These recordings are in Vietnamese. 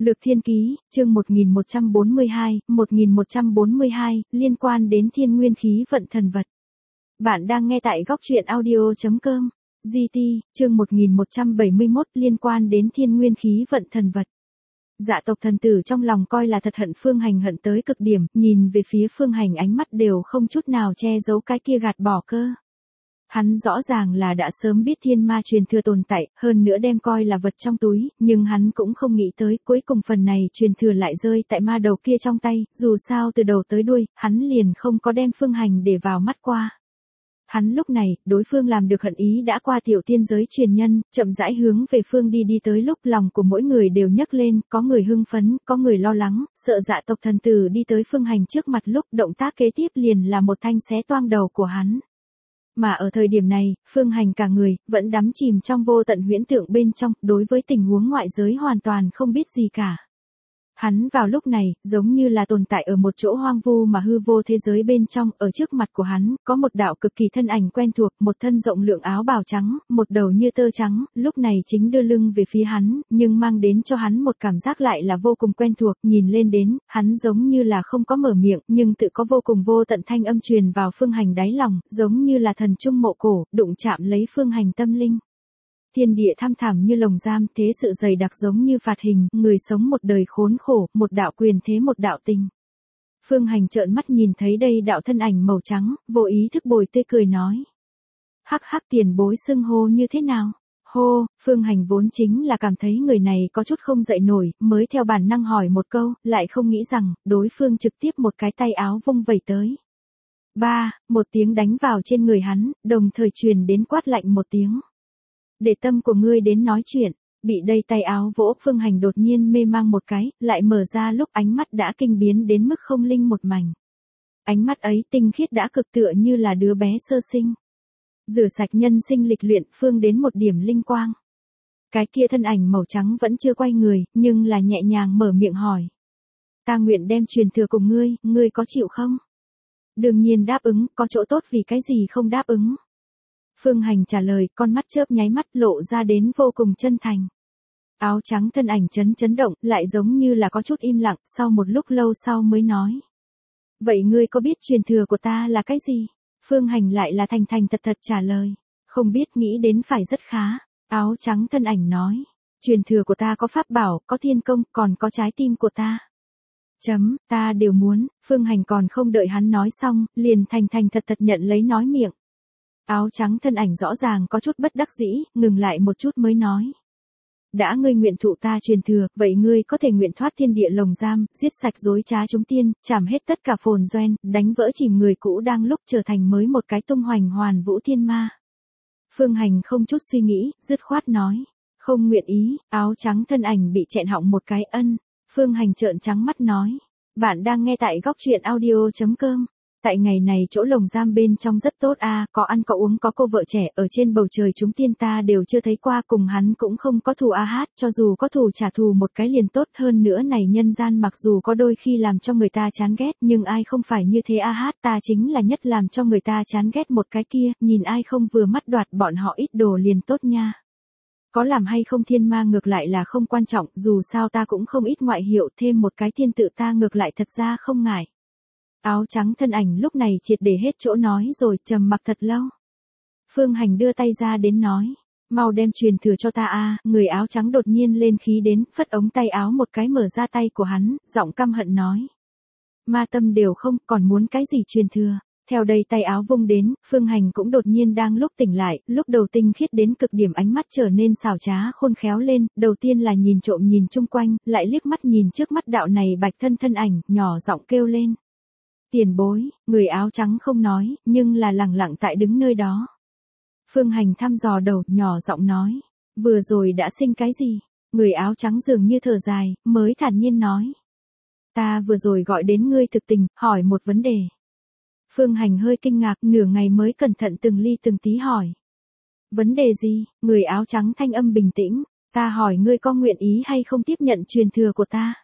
Lược Thiên Ký, chương 1142, liên quan đến thiên nguyên khí vận thần vật. Bạn đang nghe tại góc truyện audio.com. GT, chương 1171, liên quan đến thiên nguyên khí vận thần vật. Dạ tộc thần tử trong lòng coi là thật hận Phương Hành, hận tới cực điểm, nhìn về phía Phương Hành ánh mắt đều không chút nào che giấu cái kia gạt bỏ cơ. Hắn rõ ràng là đã sớm biết thiên ma truyền thừa tồn tại, hơn nữa đem coi là vật trong túi, nhưng hắn cũng không nghĩ tới cuối cùng phần này truyền thừa lại rơi tại ma đầu kia trong tay, dù sao từ đầu tới đuôi, hắn liền không có đem Phương Hành để vào mắt qua. Hắn lúc này, đối phương làm được hận ý đã qua tiểu tiên giới truyền nhân, chậm rãi hướng về phương đi tới lúc lòng của mỗi người đều nhấc lên, có người hưng phấn, có người lo lắng, sợ dạ tộc thần tử đi tới Phương Hành trước mặt lúc động tác kế tiếp liền là một thanh xé toang đầu của hắn. Mà ở thời điểm này, Phương Hành cả người, vẫn đắm chìm trong vô tận huyễn tượng bên trong, đối với tình huống ngoại giới hoàn toàn không biết gì cả. Hắn vào lúc này, giống như là tồn tại ở một chỗ hoang vu mà hư vô thế giới bên trong, ở trước mặt của hắn, có một đạo cực kỳ thân ảnh quen thuộc, một thân rộng lượng áo bào trắng, một đầu như tơ trắng, lúc này chính đưa lưng về phía hắn, nhưng mang đến cho hắn một cảm giác lại là vô cùng quen thuộc, nhìn lên đến, hắn giống như là không có mở miệng, nhưng tự có vô cùng vô tận thanh âm truyền vào Phương Hành đáy lòng, giống như là thần trung mộ cổ, đụng chạm lấy Phương Hành tâm linh. Thiên địa thăm thẳm như lồng giam, thế sự dày đặc giống như phạt hình, người sống một đời khốn khổ, một đạo quyền thế một đạo tình. Phương Hành trợn mắt nhìn thấy đây đạo thân ảnh màu trắng, vô ý thức bồi tươi cười nói. Hắc hắc, tiền bối xưng hô như thế nào? Hô, Phương Hành vốn chính là cảm thấy người này có chút không dậy nổi, mới theo bản năng hỏi một câu, lại không nghĩ rằng, đối phương trực tiếp một cái tay áo vung vẩy tới. Một tiếng đánh vào trên người hắn, đồng thời truyền đến quát lạnh một tiếng. Để tâm của ngươi đến nói chuyện, bị đây tay áo vỗ, Phương Hành đột nhiên mê mang một cái, lại mở ra lúc ánh mắt đã kinh biến đến mức không linh một mảnh. Ánh mắt ấy tinh khiết đã cực tựa như là đứa bé sơ sinh. Rửa sạch nhân sinh lịch luyện, Phương đến một điểm linh quang. Cái kia thân ảnh màu trắng vẫn chưa quay người, nhưng là nhẹ nhàng mở miệng hỏi. Ta nguyện đem truyền thừa cùng ngươi có chịu không? Đương nhiên đáp ứng, có chỗ tốt vì cái gì không đáp ứng? Phương Hành trả lời, con mắt chớp nháy mắt lộ ra đến vô cùng chân thành. Áo trắng thân ảnh chấn động, lại giống như là có chút im lặng, sau một lúc lâu sau mới nói. Vậy ngươi có biết truyền thừa của ta là cái gì? Phương Hành lại là thành thật trả lời. Không biết, nghĩ đến phải rất khá. Áo trắng thân ảnh nói. Truyền thừa của ta có pháp bảo, có thiên công, còn có trái tim của ta. Ta đều muốn. Phương Hành còn không đợi hắn nói xong, liền thành thật nhận lấy nói miệng. Áo trắng thân ảnh rõ ràng có chút bất đắc dĩ, ngừng lại một chút mới nói. Đã ngươi nguyện thụ ta truyền thừa, vậy ngươi có thể nguyện thoát thiên địa lồng giam, giết sạch dối trá chúng tiên, chảm hết tất cả phồn doen, đánh vỡ chìm người cũ đang lúc trở thành mới một cái tung hoành hoàn vũ thiên ma. Phương Hành không chút suy nghĩ, dứt khoát nói. Không nguyện ý, áo trắng thân ảnh bị chẹn họng một cái ân. Phương Hành trợn trắng mắt nói. Bạn đang nghe tại góc truyện audio.com. Tại ngày này chỗ lồng giam bên trong rất tốt có ăn có uống có cô vợ trẻ, ở trên bầu trời chúng tiên ta đều chưa thấy qua, cùng hắn cũng không có thù cho dù có thù trả thù một cái liền tốt, hơn nữa này nhân gian mặc dù có đôi khi làm cho người ta chán ghét, nhưng ai không phải như thế ta chính là nhất làm cho người ta chán ghét một cái kia, nhìn ai không vừa mắt đoạt bọn họ ít đồ liền tốt nha. Có làm hay không thiên ma ngược lại là không quan trọng, dù sao ta cũng không ít ngoại hiệu, thêm một cái thiên tự ta ngược lại thật ra không ngại. Áo trắng thân ảnh lúc này triệt để hết chỗ nói rồi, trầm mặc thật lâu. Phương Hành đưa tay ra đến nói, mau đem truyền thừa cho ta người áo trắng đột nhiên lên khí đến, phất ống tay áo một cái mở ra tay của hắn, giọng căm hận nói. Ma tâm đều không, còn muốn cái gì truyền thừa? Theo đây tay áo vung đến, Phương Hành cũng đột nhiên đang lúc tỉnh lại, lúc đầu tinh khiết đến cực điểm ánh mắt trở nên xảo trá khôn khéo lên, đầu tiên là nhìn trộm nhìn chung quanh, lại liếc mắt nhìn trước mắt đạo này bạch thân ảnh, nhỏ giọng kêu lên. Tiền bối, người áo trắng không nói, nhưng là lẳng lặng tại đứng nơi đó. Phương Hành thăm dò đầu, nhỏ giọng nói. Vừa rồi đã sinh cái gì? Người áo trắng dường như thở dài, mới thản nhiên nói. Ta vừa rồi gọi đến ngươi thực tình, hỏi một vấn đề. Phương Hành hơi kinh ngạc, nửa ngày mới cẩn thận từng ly từng tí hỏi. Vấn đề gì? Người áo trắng thanh âm bình tĩnh. Ta hỏi ngươi có nguyện ý hay không tiếp nhận truyền thừa của ta?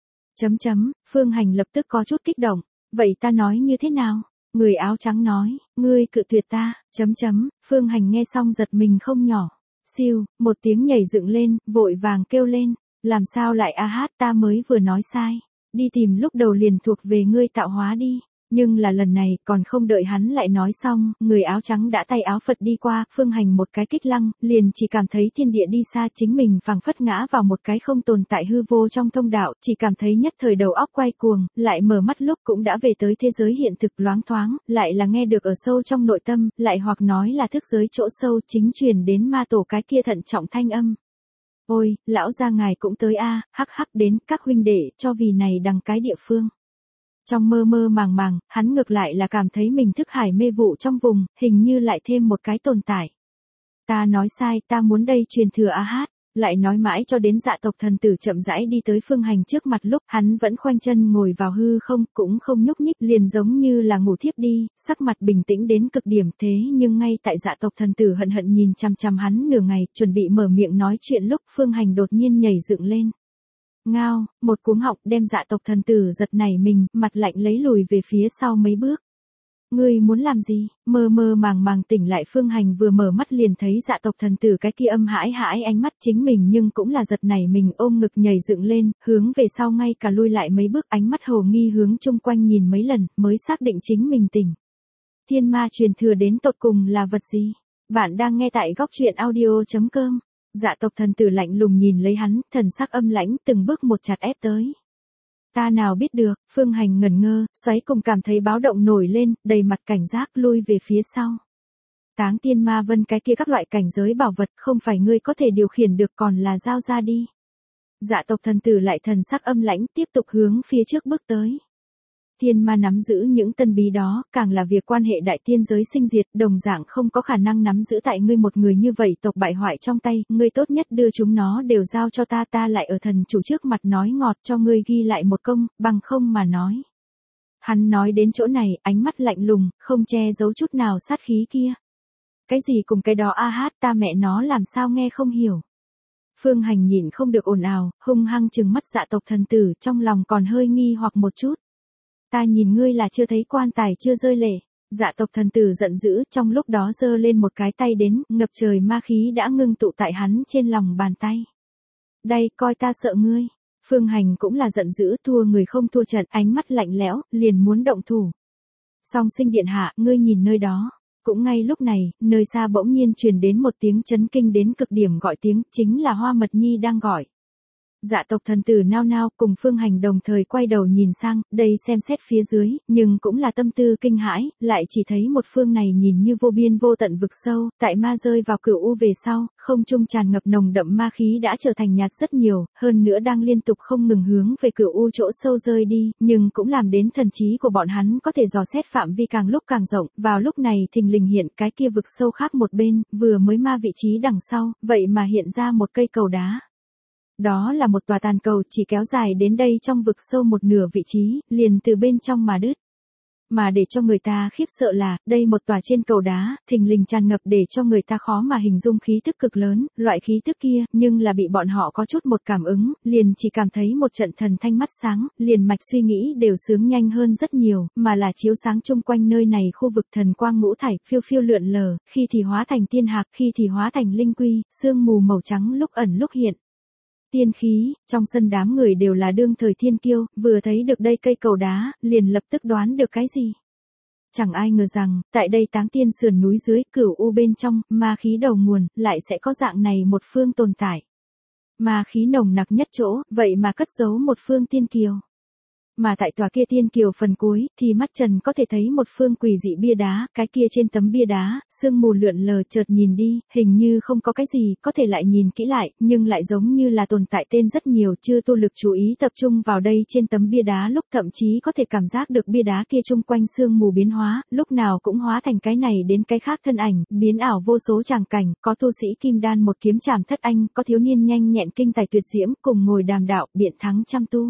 Phương Hành lập tức có chút kích động. Vậy ta nói như thế nào? Người áo trắng nói, ngươi cự tuyệt ta, Phương Hành nghe xong giật mình không nhỏ. Siêu, một tiếng nhảy dựng lên, vội vàng kêu lên. Làm sao lại a hát, ta mới vừa nói sai. Đi tìm lúc đầu liền thuộc về ngươi tạo hóa đi. Nhưng là lần này, còn không đợi hắn lại nói xong, người áo trắng đã tay áo Phật đi qua, Phương Hành một cái kích lăng, liền chỉ cảm thấy thiên địa đi xa, chính mình phảng phất ngã vào một cái không tồn tại hư vô trong thông đạo, chỉ cảm thấy nhất thời đầu óc quay cuồng, lại mở mắt lúc cũng đã về tới thế giới hiện thực loáng thoáng, lại là nghe được ở sâu trong nội tâm, lại hoặc nói là thức giới chỗ sâu chính truyền đến ma tổ cái kia thận trọng thanh âm. Ôi, lão gia ngài cũng tới a, hắc hắc đến các huynh đệ cho vì này đằng cái địa phương. Trong mơ mơ màng màng, hắn ngược lại là cảm thấy mình thức hải mê vụ trong vùng, hình như lại thêm một cái tồn tại. Ta nói sai, ta muốn đây truyền thừa a hát, lại nói mãi cho đến Dạ tộc thần tử chậm rãi đi tới Phương Hành trước mặt lúc hắn vẫn khoanh chân ngồi vào hư không, cũng không nhúc nhích, liền giống như là ngủ thiếp đi, sắc mặt bình tĩnh đến cực điểm thế nhưng ngay tại Dạ tộc thần tử hận hận nhìn chằm chằm hắn nửa ngày, chuẩn bị mở miệng nói chuyện lúc Phương Hành đột nhiên nhảy dựng lên. Ngao, một cuống họng đem Dạ tộc thần tử giật nảy mình, mặt lạnh lấy lùi về phía sau mấy bước. Ngươi muốn làm gì? Mơ mơ màng màng tỉnh lại Phương Hành vừa mở mắt liền thấy Dạ tộc thần tử cái kia âm hãi hãi ánh mắt chính mình nhưng cũng là giật nảy mình ôm ngực nhảy dựng lên, hướng về sau ngay cả lui lại mấy bước ánh mắt hồ nghi hướng chung quanh nhìn mấy lần mới xác định chính mình tỉnh. Thiên ma truyền thừa đến tột cùng là vật gì? Bạn đang nghe tại góc truyện audio.com. Dạ tộc thần tử lạnh lùng nhìn lấy hắn, thần sắc âm lãnh từng bước một chặt ép tới. Ta nào biết được, Phương Hành ngẩn ngơ, xoáy cùng cảm thấy báo động nổi lên, đầy mặt cảnh giác lui về phía sau. Táng tiên ma vân cái kia các loại cảnh giới bảo vật không phải ngươi có thể điều khiển được còn là giao ra đi. Dạ tộc thần tử lại thần sắc âm lãnh tiếp tục hướng phía trước bước tới. Thiên ma nắm giữ những tân bí đó, càng là việc quan hệ đại tiên giới sinh diệt, đồng dạng không có khả năng nắm giữ tại ngươi một người như vậy tộc bại hoại trong tay, ngươi tốt nhất đưa chúng nó đều giao cho ta, ta lại ở thần chủ trước mặt nói ngọt cho ngươi ghi lại một công, bằng không mà nói. Hắn nói đến chỗ này, ánh mắt lạnh lùng, không che giấu chút nào sát khí kia. Cái gì cùng cái đó a hát, ta mẹ nó làm sao nghe không hiểu. Phương Hành nhìn không được ồn ào, hung hăng trừng mắt Dạ tộc thần tử, trong lòng còn hơi nghi hoặc một chút. Ta nhìn ngươi là chưa thấy quan tài chưa rơi lệ. Dạ tộc thần tử giận dữ, trong lúc đó giơ lên một cái tay đến, ngập trời ma khí đã ngưng tụ tại hắn trên lòng bàn tay. Đây, coi ta sợ ngươi. Phương Hành cũng là giận dữ, thua người không thua trận, ánh mắt lạnh lẽo, liền muốn động thủ. Song sinh điện hạ, ngươi nhìn nơi đó. Cũng ngay lúc này, nơi xa bỗng nhiên truyền đến một tiếng chấn kinh đến cực điểm gọi tiếng, chính là Hoa Mật Nhi đang gọi. Dạ tộc thần tử nao nao cùng Phương Hành đồng thời quay đầu nhìn sang, đây xem xét phía dưới, nhưng cũng là tâm tư kinh hãi, lại chỉ thấy một phương này nhìn như vô biên vô tận vực sâu, tại ma rơi vào cửu u về sau, không trung tràn ngập nồng đậm ma khí đã trở thành nhạt rất nhiều, hơn nữa đang liên tục không ngừng hướng về cửu u chỗ sâu rơi đi, nhưng cũng làm đến thần trí của bọn hắn có thể dò xét phạm vi càng lúc càng rộng, vào lúc này thình lình hiện cái kia vực sâu khác một bên, vừa mới ma vị trí đằng sau, vậy mà hiện ra một cây cầu đá. Đó là một tòa tàn cầu chỉ kéo dài đến đây trong vực sâu một nửa vị trí, liền từ bên trong mà đứt. Mà để cho người ta khiếp sợ là, đây một tòa trên cầu đá, thình lình tràn ngập để cho người ta khó mà hình dung khí tức cực lớn, loại khí tức kia, nhưng là bị bọn họ có chút một cảm ứng, liền chỉ cảm thấy một trận thần thanh mắt sáng, liền mạch suy nghĩ đều sướng nhanh hơn rất nhiều, mà là chiếu sáng chung quanh nơi này khu vực thần quang ngũ thải, phiêu phiêu lượn lờ, khi thì hóa thành tiên hạc, khi thì hóa thành linh quy, sương mù màu trắng lúc ẩn lúc hiện. Tiên khí, trong sân đám người đều là đương thời thiên kiêu, vừa thấy được đây cây cầu đá, liền lập tức đoán được cái gì. Chẳng ai ngờ rằng, tại đây Táng Tiên sườn núi dưới, cửu u bên trong, ma khí đầu nguồn, lại sẽ có dạng này một phương tồn tại. Ma khí nồng nặc nhất chỗ, vậy mà cất giấu một phương tiên kiều. Mà tại tòa kia tiên kiều phần cuối, thì mắt Trần có thể thấy một phương quỷ dị bia đá, cái kia trên tấm bia đá, sương mù lượn lờ chợt nhìn đi, hình như không có cái gì, có thể lại nhìn kỹ lại, nhưng lại giống như là tồn tại tên rất nhiều, chưa tu lực chú ý tập trung vào đây trên tấm bia đá lúc thậm chí có thể cảm giác được bia đá kia chung quanh sương mù biến hóa, lúc nào cũng hóa thành cái này đến cái khác thân ảnh, biến ảo vô số tràng cảnh, có tu sĩ kim đan một kiếm chảm thất anh, có thiếu niên nhanh nhẹn kinh tài tuyệt diễm, cùng ngồi đàm đạo, biện thắng trăm tu.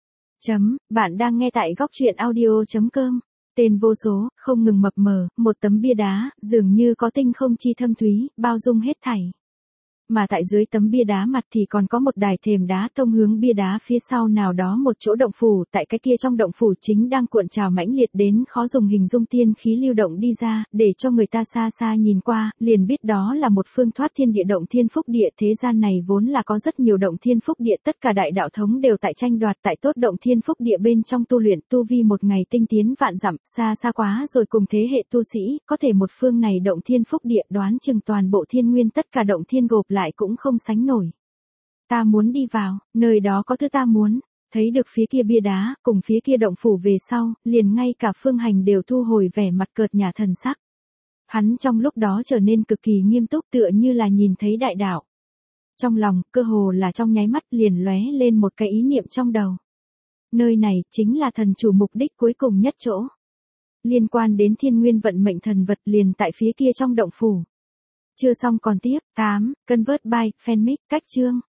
Bạn đang nghe tại góc truyện audio.com. Tên vô số, không ngừng mập mờ, một tấm bia đá, dường như có tinh không chi thâm thúy, bao dung hết thảy. mà tại dưới tấm bia đá mặt thì còn có một đài thềm đá thông hướng bia đá phía sau nào đó một chỗ động phủ, tại cái kia trong động phủ chính đang cuộn trào mãnh liệt đến khó dùng hình dung tiên khí lưu động đi ra, để cho người ta xa xa nhìn qua, liền biết đó là một phương thoát thiên địa động thiên phúc địa. Thế gian này vốn là có rất nhiều động thiên phúc địa, tất cả đại đạo thống đều tại tranh đoạt tại tốt động thiên phúc địa bên trong tu luyện, tu vi một ngày tinh tiến vạn dặm, xa xa quá rồi cùng thế hệ tu sĩ, có thể một phương này động thiên phúc địa đoán chừng toàn bộ thiên nguyên tất cả động thiên gộp lại cũng không sánh nổi. Ta muốn đi vào, nơi đó có thứ ta muốn. Thấy được phía kia bia đá, cùng phía kia động phủ về sau, liền ngay cả Phương Hành đều thu hồi vẻ mặt cợt nhả thần sắc. Hắn trong lúc đó trở nên cực kỳ nghiêm túc, tựa như là nhìn thấy đại đạo. Trong lòng, cơ hồ là trong nháy mắt liền lóe lên một cái ý niệm trong đầu. Nơi này, chính là thần chủ mục đích cuối cùng nhất chỗ. Liên quan đến thiên nguyên vận mệnh thần vật liền tại phía kia trong động phủ. Chưa xong còn tiếp, 8, Convert by, Fanmic, cách chương.